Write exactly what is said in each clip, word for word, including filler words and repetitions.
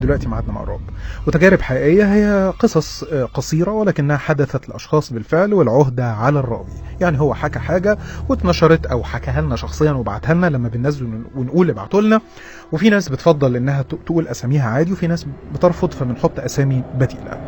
دلوقتي معادنا مع الرعب، وتجارب حقيقية هي قصص قصيرة ولكنها حدثت لأشخاص بالفعل والعهدة على الراوي. يعني هو حكى حاجة واتنشرت أو حكاها لنا شخصيا وبعتها لنا لما بننزل ونقول ابعتوا لنا، وفي ناس بتفضل إنها تقول أساميها عادي وفي ناس بترفض فبنحط أسامي بديلة.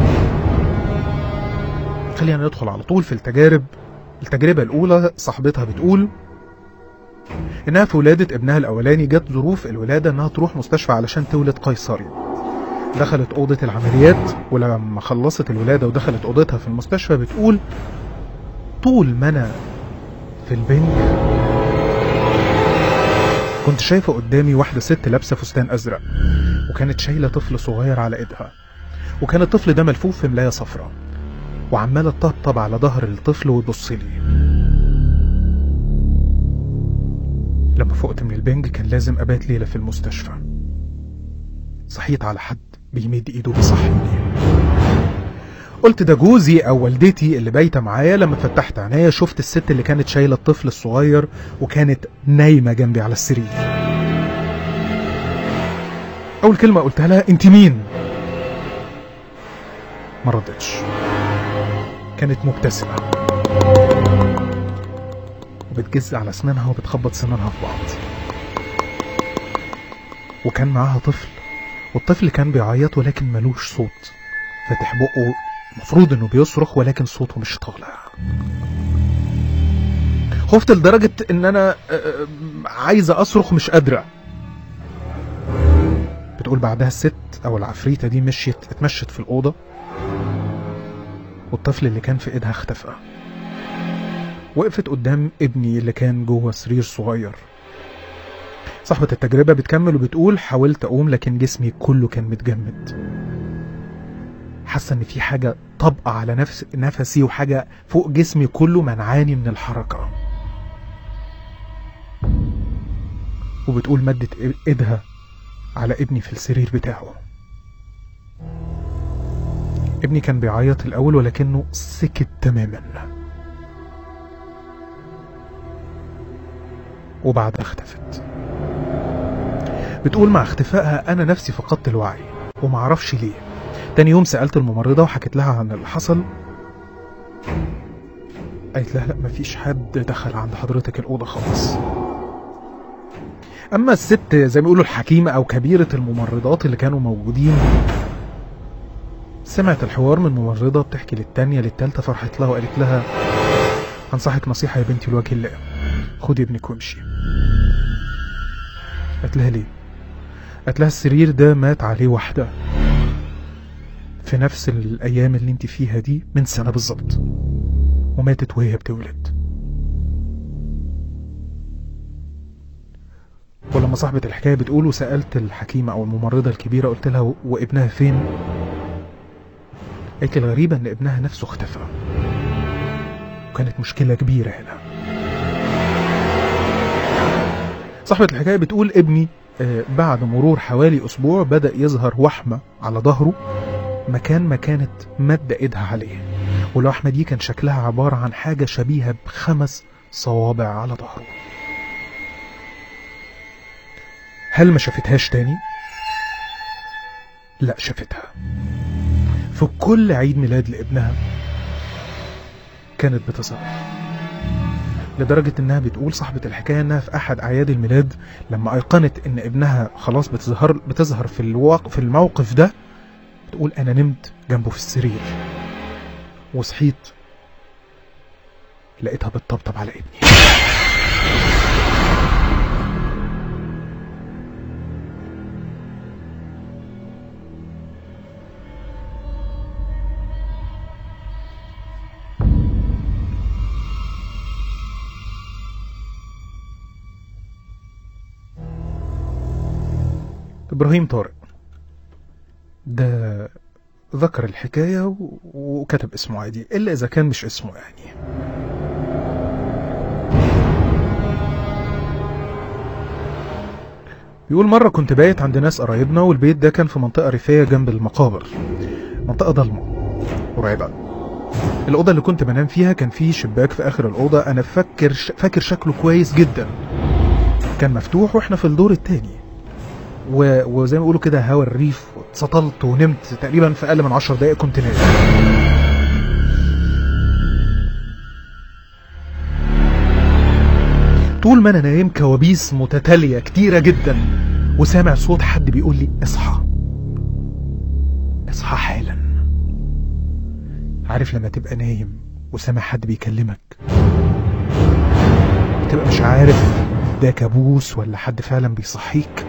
خلينا ندخل على طول في التجارب. التجربة الأولى صاحبتها بتقول إنها في ولادة ابنها الأولاني جت ظروف الولادة إنها تروح مستشفى علشان تولد قيصري. دخلت أوضة العمليات، ولما خلصت الولادة ودخلت أوضتها في المستشفى بتقول طول ما أنا في البنك كنت شايفة قدامي واحدة ست لابسة فستان أزرق، وكانت شايلة طفل صغير على إيدها، وكان الطفل ده ملفوف في ملاية صفراء، وعمالة تطبطب على ظهر الطفل وتبصلي. لما فقت من البنج كان لازم أبات ليلة في المستشفى. صحيت على حد بيمد إيده بيصحيني. قلت ده جوزي أو والدتي اللي بايتة معايا. لما فتحت عينيا شفت الست اللي كانت شايلة الطفل الصغير وكانت نايمة جنبي على السرير. أول كلمة قلتها لها أنت مين؟ ما ردتش، كانت مبتسمة وبتجز على اسنانها وبتخبط سنانها في بعض، وكان معاها طفل، والطفل كان بيعيط ولكن ملوش صوت، فاتح بقه المفروض انه بيصرخ ولكن صوته مش طالع. خفت لدرجة ان انا عايزة اصرخ مش قادرة. بتقول بعدها الست او العفريتة دي مشيت اتمشت في الأوضة، والطفل اللي كان في ايدها اختفى. وقفت قدام ابني اللي كان جوه سرير صغير. صاحبة التجربة بتكمل وبتقول حاولت اقوم لكن جسمي كله كان متجمد، حاسة ان في حاجة طبقة على نفس نفسي وحاجة فوق جسمي كله منعاني من الحركة. وبتقول مدت ايدها على ابني في السرير بتاعه. ابني كان بيعيط الاول ولكنه سكت تماما، وبعد اختفت. بتقول مع اختفائها انا نفسي فقدت الوعي ومعرفش ليه. تاني يوم سألت الممرضة وحكت لها عن اللي حصل. قالت لها لا مفيش حد دخل عند حضرتك الأوضة خالص. اما الست زي ما بيقولوا الحكيمة او كبيرة الممرضات اللي كانوا موجودين سمعت الحوار من ممرضة بتحكي للتانية للتالتة، فرحت لها وقالت لها انصحك نصيحة يا بنتي لوجه الله، خدي ابنك وامشي. قالت لها ليه؟ قالت لها السرير ده مات عليه واحدة في نفس الايام اللي انت فيها دي من سنة بالظبط، وماتت وهي بتولد. ولما صاحبة الحكاية بتقول وسألت الحكيمة او الممرضة الكبيرة قلت لها وابنها فين؟ قالت الغريبة ان ابنها نفسه اختفى، وكانت مشكلة كبيرة هنا. صاحبة الحكاية بتقول ابني بعد مرور حوالي اسبوع بدأ يظهر وحمة على ظهره مكان ما كانت مد ايدها عليه، والوحمة دي كان شكلها عبارة عن حاجة شبيهة بخمس صوابع على ظهره. هل ما شافتهاش تاني؟ لا شافتها في كل عيد ميلاد لابنها كانت بتظهر، لدرجة انها بتقول صاحبة الحكاية انها في احد اعياد الميلاد لما ايقنت ان ابنها خلاص بتظهر بتظهر في الواقع في الموقف ده، تقول انا نمت جنبه في السرير وصحيت لقيتها بتطبطب على ابني. إبراهيم طارق ده ذكر الحكاية وكتب اسمه عادي إلا إذا كان مش اسمه يعني. بيقول مرة كنت بايت عند ناس قرايبنا، والبيت ده كان في منطقة ريفية جنب المقابر، منطقة ضلمة ورعبة. الأوضة اللي كنت بنام فيها كان فيه شباك في آخر الأوضة، أنا فاكر فاكر شكله كويس جدا، كان مفتوح وإحنا في الدور التاني. و... وزي ما بيقولوا كده هوا الريف، واتسطلت ونمت تقريبا في اقل من عشر دقايق كنت نايم. طول ما انا نايم كوابيس متتالية كتيرة جدا، وسامع صوت حد بيقول لي اصحى اصحى حالا. عارف لما تبقى نايم وسامع حد بيكلمك، بتبقى مش عارف ده كابوس ولا حد فعلا بيصحيك.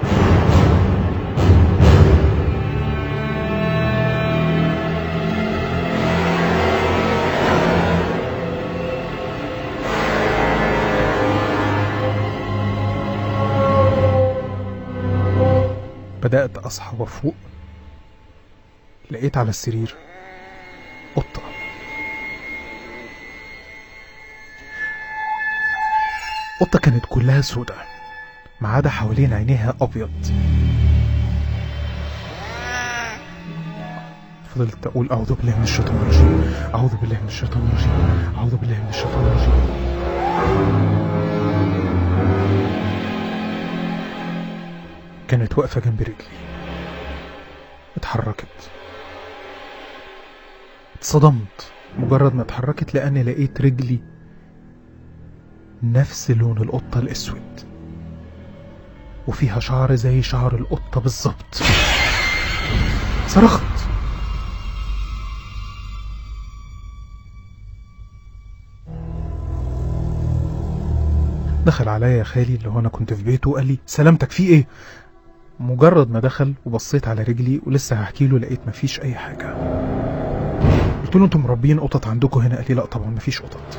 بدأت أصحى وأفوق، لقيت على السرير قطة. قطة كانت كلها سودة ما عدا حوالين عينيها أبيض. فضلت أقول أعوذ بالله من الشيطان الرجيم، أعوذ بالله من الشيطان الرجيم، أعوذ بالله من الشيطان الرجيم. كانت واقفة جنب رجلي، اتحركت، اتصدمت مجرد ما اتحركت لأني لقيت رجلي نفس لون القطة الأسود، وفيها شعر زي شعر القطة بالظبط. صرخت. دخل عليا خالي اللي هو أنا كنت في بيته وقال لي سلامتك في ايه؟ مجرد ما دخل وبصيت على رجلي ولسه هحكي له لقيت مفيش اي حاجة. قلت له انتم مربين قطط عندكم هنا؟ قال لي لا طبعا مفيش قطط.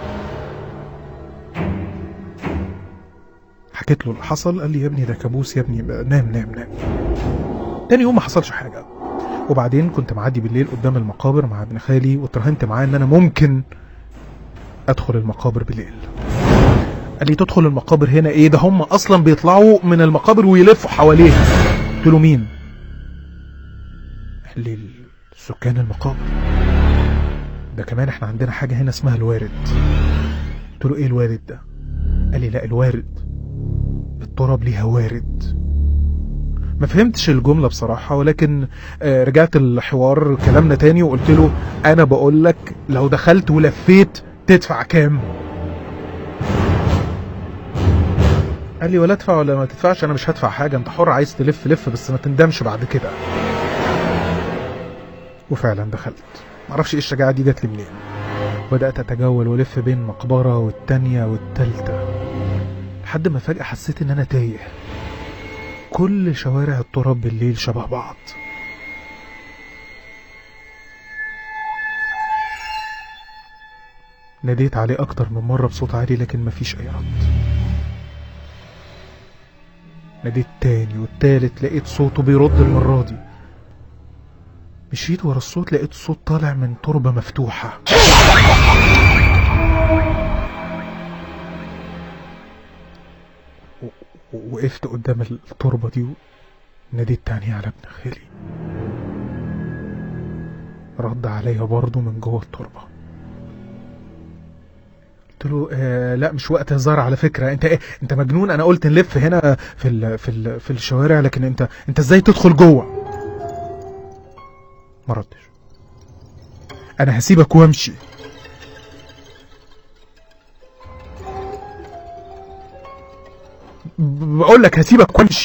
حكيت له اللي حصل، قال لي يا ابني ده كابوس يا ابني، نام نام نام. تاني يوم ما حصلش حاجة، وبعدين كنت معدي بالليل قدام المقابر مع ابن خالي واترهنت معاه ان انا ممكن ادخل المقابر بالليل. قال لي تدخل المقابر هنا ايه؟ ده هم اصلا بيطلعوا من المقابر ويلفوا حواليها. قلت له مين؟ قال لي سكان المقابر. ده كمان احنا عندنا حاجة هنا اسمها الوارد. قلت له ايه الوارد ده؟ قال لي لا الوارد التراب ليها وارد. ما فهمتش الجملة بصراحة، ولكن آه رجعت الحوار كلامنا تاني وقلت له انا بقول لك لو دخلت ولفيت تدفع كام؟ قال لي ولا ادفع ولا ما تدفعش انا مش هدفع حاجة، انت حر، عايز تلف لف بس ما تندمش بعد كده. وفعلا دخلت، معرفش ايه الشجاعة دي جات لي منين. بدأت اتجول ولف بين مقبرة والتانية والتالتة لحد ما فجأة حسيت ان انا تايه. كل شوارع التراب بالليل شبه بعض. ناديت عليه اكتر من مرة بصوت عالي لكن مفيش اي رد. ناديت تاني والتالت، لقيت صوته بيرد المرة دي. مشيت ورا الصوت لقيت صوت طالع من تربة مفتوحة. وقفت قدام التربة دي وناديت تاني على ابن خالي. رد عليا برضه من جوه التربة. قلت له آه لا مش وقت هزار على فكرة، انت ايه انت مجنون؟ انا قلت نلف هنا في ال في ال في الشوارع، لكن انت انت ازاي تدخل جوه؟ ما ردش. انا هسيبك وامشي. بقول لك هسيبك وامشي.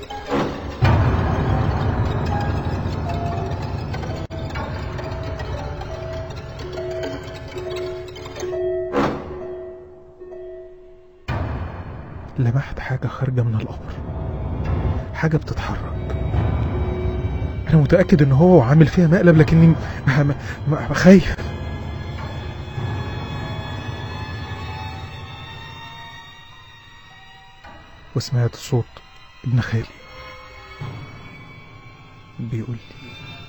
لمحت حاجة خارجة من القبر، حاجة بتتحرك. انا متأكد ان هو عامل فيها مقلب لكني خايف. وسمعت صوت ابن خالي بيقول لي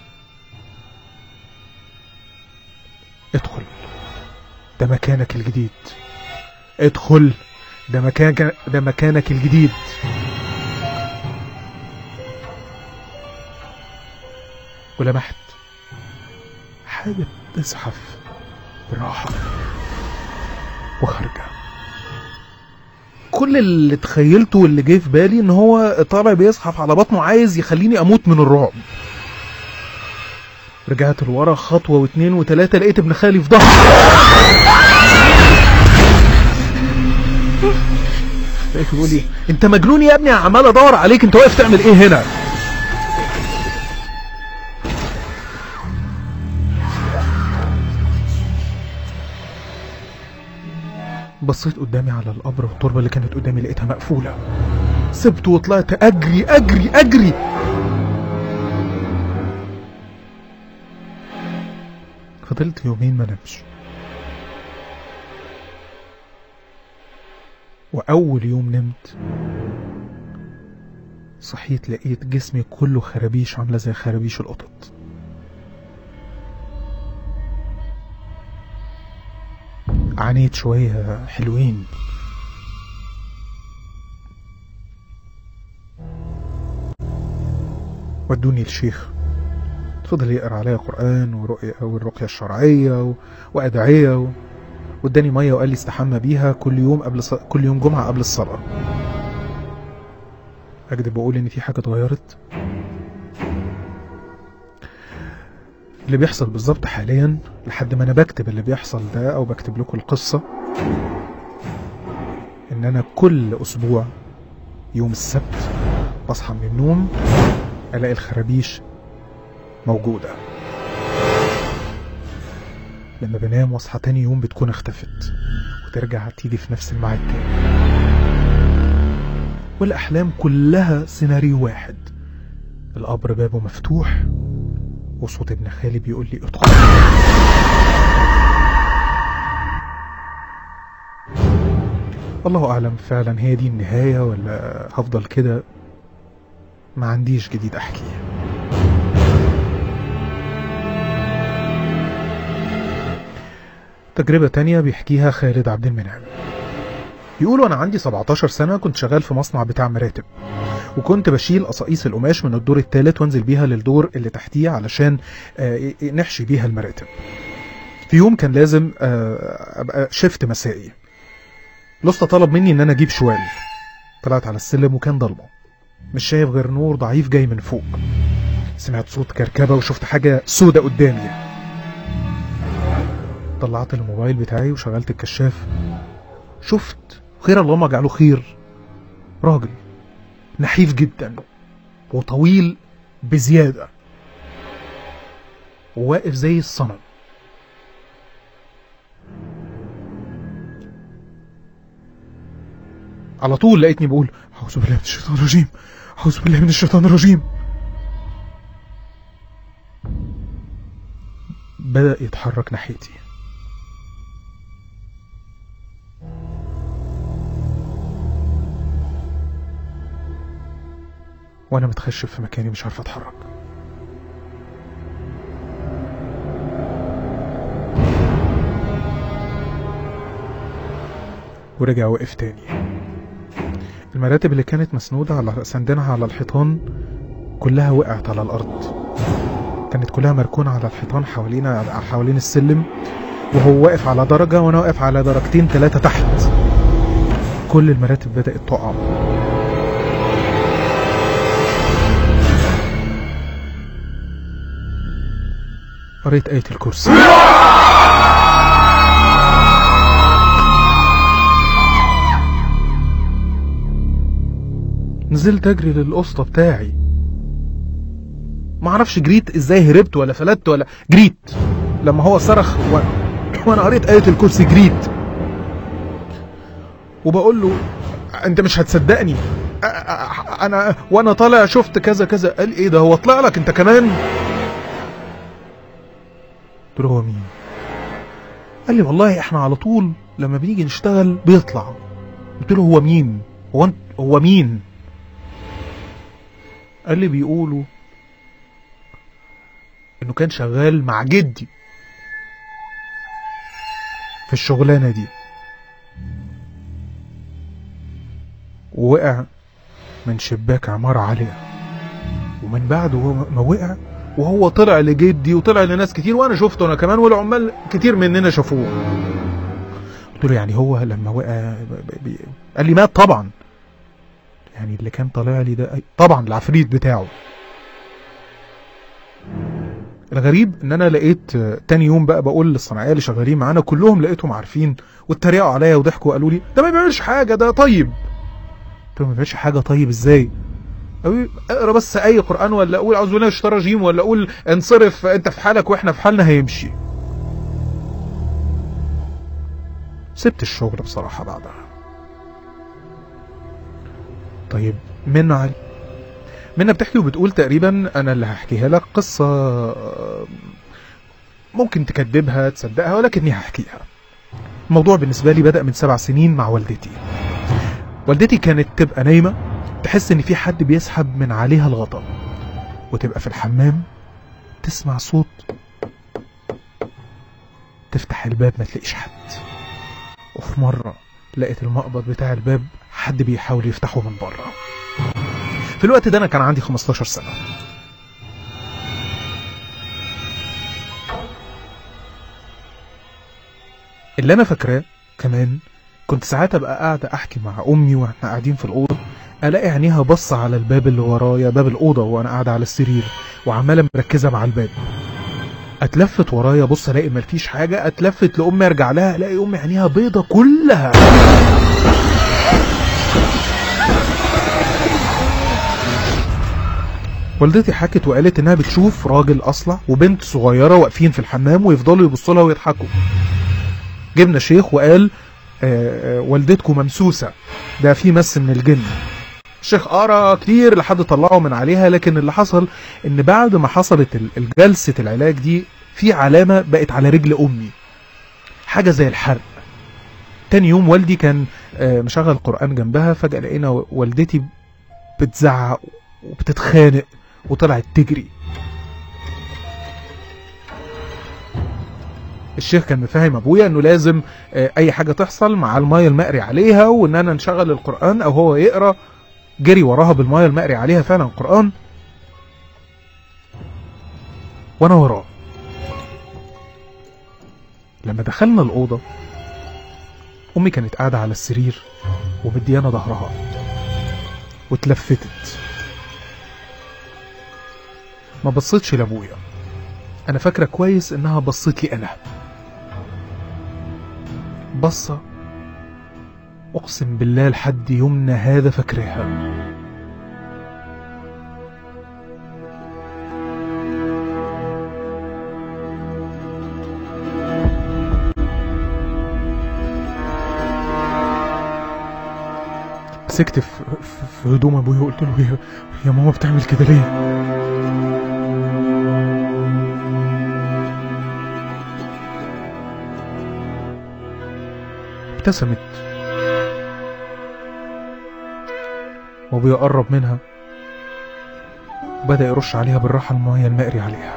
ادخل ده مكانك الجديد، ادخل ده مكانك ده مكانك الجديد. ولمحت حاجة بتزحف براحة وخارجة. كل اللي تخيلته واللي جاي في بالي ان هو طالع بيزحف على بطنه عايز يخليني اموت من الرعب. رجعت لورا خطوه واثنين وثلاثه، لقيت ابن خالي في ظهري. لقيته بيقول لي انت مجنون يا ابني، عمال ادور عليك، انت واقف تعمل ايه هنا؟ بصيت قدامي على القبر والتربه اللي كانت قدامي، لقيتها مقفوله. سبت وطلعت اجري اجري اجري. فضلت يومين ما نمش، واول يوم نمت صحيت لقيت جسمي كله خرابيش عامله زي خرابيش القطط. عانيت شويه حلوين. ودوني الشيخ، فضل يقرا عليا قرآن ورقية والرقية الشرعية و... وأدعية و... واداني مية وقال لي استحمى بيها كل يوم قبل ص... كل يوم جمعة قبل الصلاة. أكدب وأقول إن في حاجة اتغيرت؟ اللي بيحصل بالظبط حاليا لحد ما أنا بكتب اللي بيحصل ده أو بكتب لكم القصة، إن أنا كل أسبوع يوم السبت بصحى من النوم ألاقي الخرابيش موجودة. لما بنام واصحى تاني يوم بتكون اختفت وترجع تيجي في نفس الميعاد تاني. والأحلام كلها سيناريو واحد، القبر بابه مفتوح وصوت ابن خالي بيقول لي ادخل. الله أعلم فعلا هي دي النهاية ولا هفضل كده، ما عنديش جديد أحكيه. تجربة تانية بيحكيها خالد عبد المنعم، يقولوا أنا عندي سبعتاشر سنة كنت شغال في مصنع بتاع مراتب، وكنت بشيل قصاقيس القماش من الدور الثالث وانزل بيها للدور اللي تحتيه علشان نحشي بيها المراتب. في يوم كان لازم أبقى شفت مسائي، الأسطى طلب مني إن أنا أجيب شوال. طلعت على السلم وكان ضلمة، مش شايف غير نور ضعيف جاي من فوق. سمعت صوت كركبة وشفت حاجة سودة قدامي. طلعت الموبايل بتاعي وشغلت الكشاف، شفت خير اللهم اجعله خير، راجل نحيف جدا وطويل بزيادة وواقف زي الصنم. على طول لقيتني بقول أعوذ بالله من الشيطان الرجيم، أعوذ بالله من الشيطان الرجيم. بدأ يتحرك ناحيتي، وانا متخشب في مكاني مش عارف اتحرك. ورجع وقف تاني. المراتب اللي كانت مسنودة على سندنها على الحيطان كلها وقعت على الارض، كانت كلها مركونة على الحيطان حوالينا حوالين السلم، وهو واقف على درجة وانا واقف على درجتين ثلاثة تحت. كل المراتب بدأت تقع. قريت آية الكرسي. نزلت اجري للقسطى بتاعي، معرفش جريت ازاي، هربت ولا فلت ولا جريت. لما هو صرخ و... وانا قريت آية الكرسي جريت، وبقول له انت مش هتصدقني انا وانا طالع شفت كذا كذا. قال ايه ده، هو طلع لك انت كمان؟ قلت له هو مين؟ قال لي والله احنا على طول لما بنيجي نشتغل بيطلع. قلت له هو مين؟ هو انت هو مين؟ قال لي بيقولوا انه كان شغال مع جدي في الشغلانة دي، ووقع من شباك عمارة عالية، ومن بعد ما وقع وهو طلع لجدي وطلع لناس كتير، وانا شفته انا كمان والعمال كتير مننا شافوه. قلت له يعني هو لما وقع بي... قال لي مات طبعا. يعني اللي كان طالع لي ده طبعا العفريت بتاعه. الغريب ان انا لقيت تاني يوم بقى بقول للصناعيه اللي شغالين معانا كلهم لقيتهم عارفين واتريقوا عليا وضحكوا وقالوا لي ده ما بيعملش حاجه ده طيب. قلت له ما بيعملش حاجه طيب ازاي؟ اقرا بس اي قران ولا اقول اعوذ بالله من الشيطان الرجيم ولا اقول انصرف انت في حالك واحنا في حالنا هيمشي. سبت الشغل بصراحه بعدها. طيب منى علي منى بتحكي وبتقول تقريبا انا اللي هحكيها لك قصه ممكن تكذبها تصدقها ولكني هحكيها. الموضوع بالنسبه لي بدأ من سبع سنين مع والدتي. والدتي كانت تبقى نايمه تحس ان في حد بيسحب من عليها الغطاء وتبقى في الحمام تسمع صوت تفتح الباب ما تلاقيش حد. وفي مرة لقيت المقبض بتاع الباب حد بيحاول يفتحه من بره. في الوقت ده انا كان عندي خمستاشر سنة. اللي انا فاكراه كمان كنت ساعات ابقى قاعدة احكي مع امي واحنا قاعدين في الاوضة الاقي عينيها بص على الباب اللي ورايا باب الاوضة وانا قاعدة على السرير وعمالة مركزة مع الباب. اتلفت ورايا بص الاقي مفيش حاجة. اتلفت لامي ارجع لها الاقي امي عينيها بيضة كلها. والدتي حكت وقالت انها بتشوف راجل اصلع وبنت صغيرة واقفين في الحمام ويفضلوا يبصوا لها ويضحكوا. جبنا شيخ وقال آآ آآ والدتكم ممسوسة ده في مس من الجن. الشيخ قرا كتير لحد طلعه من عليها. لكن اللي حصل ان بعد ما حصلت الجلسة العلاج دي في علامة بقت على رجل امي حاجة زي الحرق. تاني يوم والدي كان مشغل قرآن جنبها فجأة لقينا والدتي بتزعق وبتتخانق وطلعت تجري. الشيخ كان مفهم ابويا انه لازم اي حاجة تحصل مع المايه المقري عليها وان انا نشغل القرآن او هو يقرأ. جري وراها بالمايه المقري عليها فعلا القرآن وانا وراه. لما دخلنا الأوضة امي كانت قاعدة على السرير ومديانا ظهرها واتلفتت. ما بصيتش لابويا. انا فاكرة كويس انها بصيت لي انا بصة اقسم بالله لحد يومنا هذا فاكرها. مسكت في, في هدوم ابويا وقلت له يا, يا ماما بتعمل كده ليه؟ ابتسمت وابويا قرب منها وبدأ يرش عليها بالراحة المايه المقري عليها.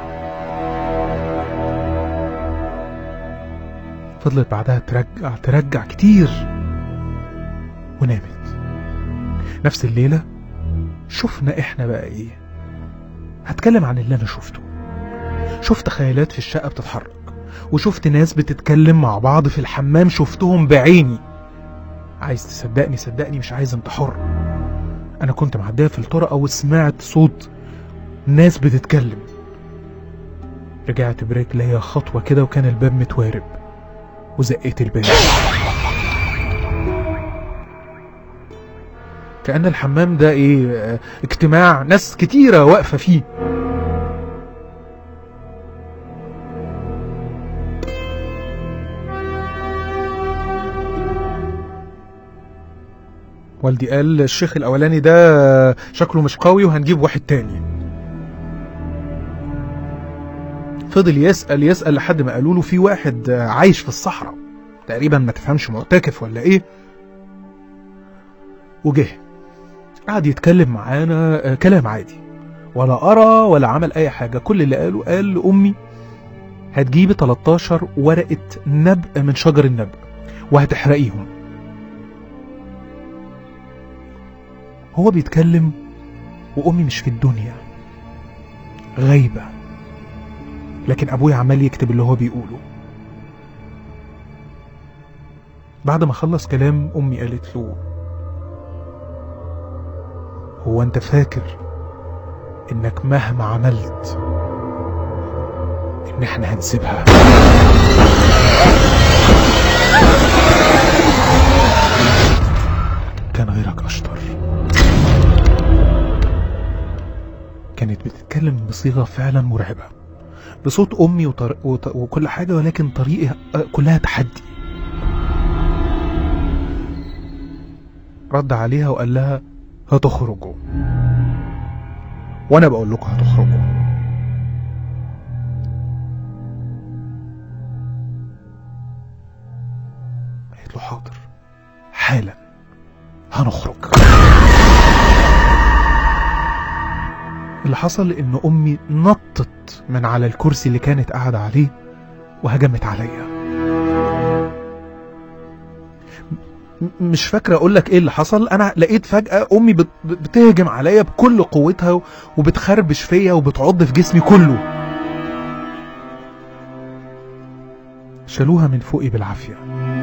فضلت بعدها ترجع ترجع كتير ونامت. نفس الليلة شفنا احنا بقى ايه. هتكلم عن اللي انا شفته. شفت خيالات في الشقة بتتحرك وشفت ناس بتتكلم مع بعض في الحمام شفتهم بعيني. عايز تصدقني صدقني مش عايز انت حر. انا كنت معدية في الطرقة وسمعت صوت ناس بتتكلم. رجعت برجليا خطوة كده وكان الباب متوارب وزقيت الباب. كأن الحمام ده ايه اجتماع ناس كتيرة واقفة فيه. والدي قال الشيخ الاولاني ده شكله مش قوي وهنجيب واحد تاني. فضل يسأل يسأل لحد ما قالوا له في واحد عايش في الصحراء تقريبا ما تفهمش معتكف ولا ايه. وجه قعد يتكلم معانا كلام عادي ولا أرى ولا عمل أي حاجة. كل اللي قاله قال لأمي هتجيبي تلتاشر ورقة نبق من شجر النبق وهتحرقيهم. هو بيتكلم وأمي مش في الدنيا غايبة لكن أبويا عمال يكتب اللي هو بيقوله. بعد ما خلص كلام امي قالت له: هو انت فاكر انك مهما عملت ان احنا هنسيبها؟ كان غيرك اشطر. كانت بتتكلم بصيغة فعلا مرعبة، بصوت امي وطر... وط... وكل حاجة، ولكن طريقة كلها تحدي. رد عليها وقال لها: هتخرجوا، وانا بقول لكم هتخرجوا. قالت له: حاضر، حالا هنخرج. اللي حصل ان امي نطت من على الكرسي اللي كانت قاعدة عليه وهجمت عليا. مش فاكرة اقول لك ايه اللي حصل. انا لقيت فجأة امي بتهجم عليا بكل قوتها وبتخربش فيا وبتعض في جسمي كله. شالوها من فوقي بالعافية.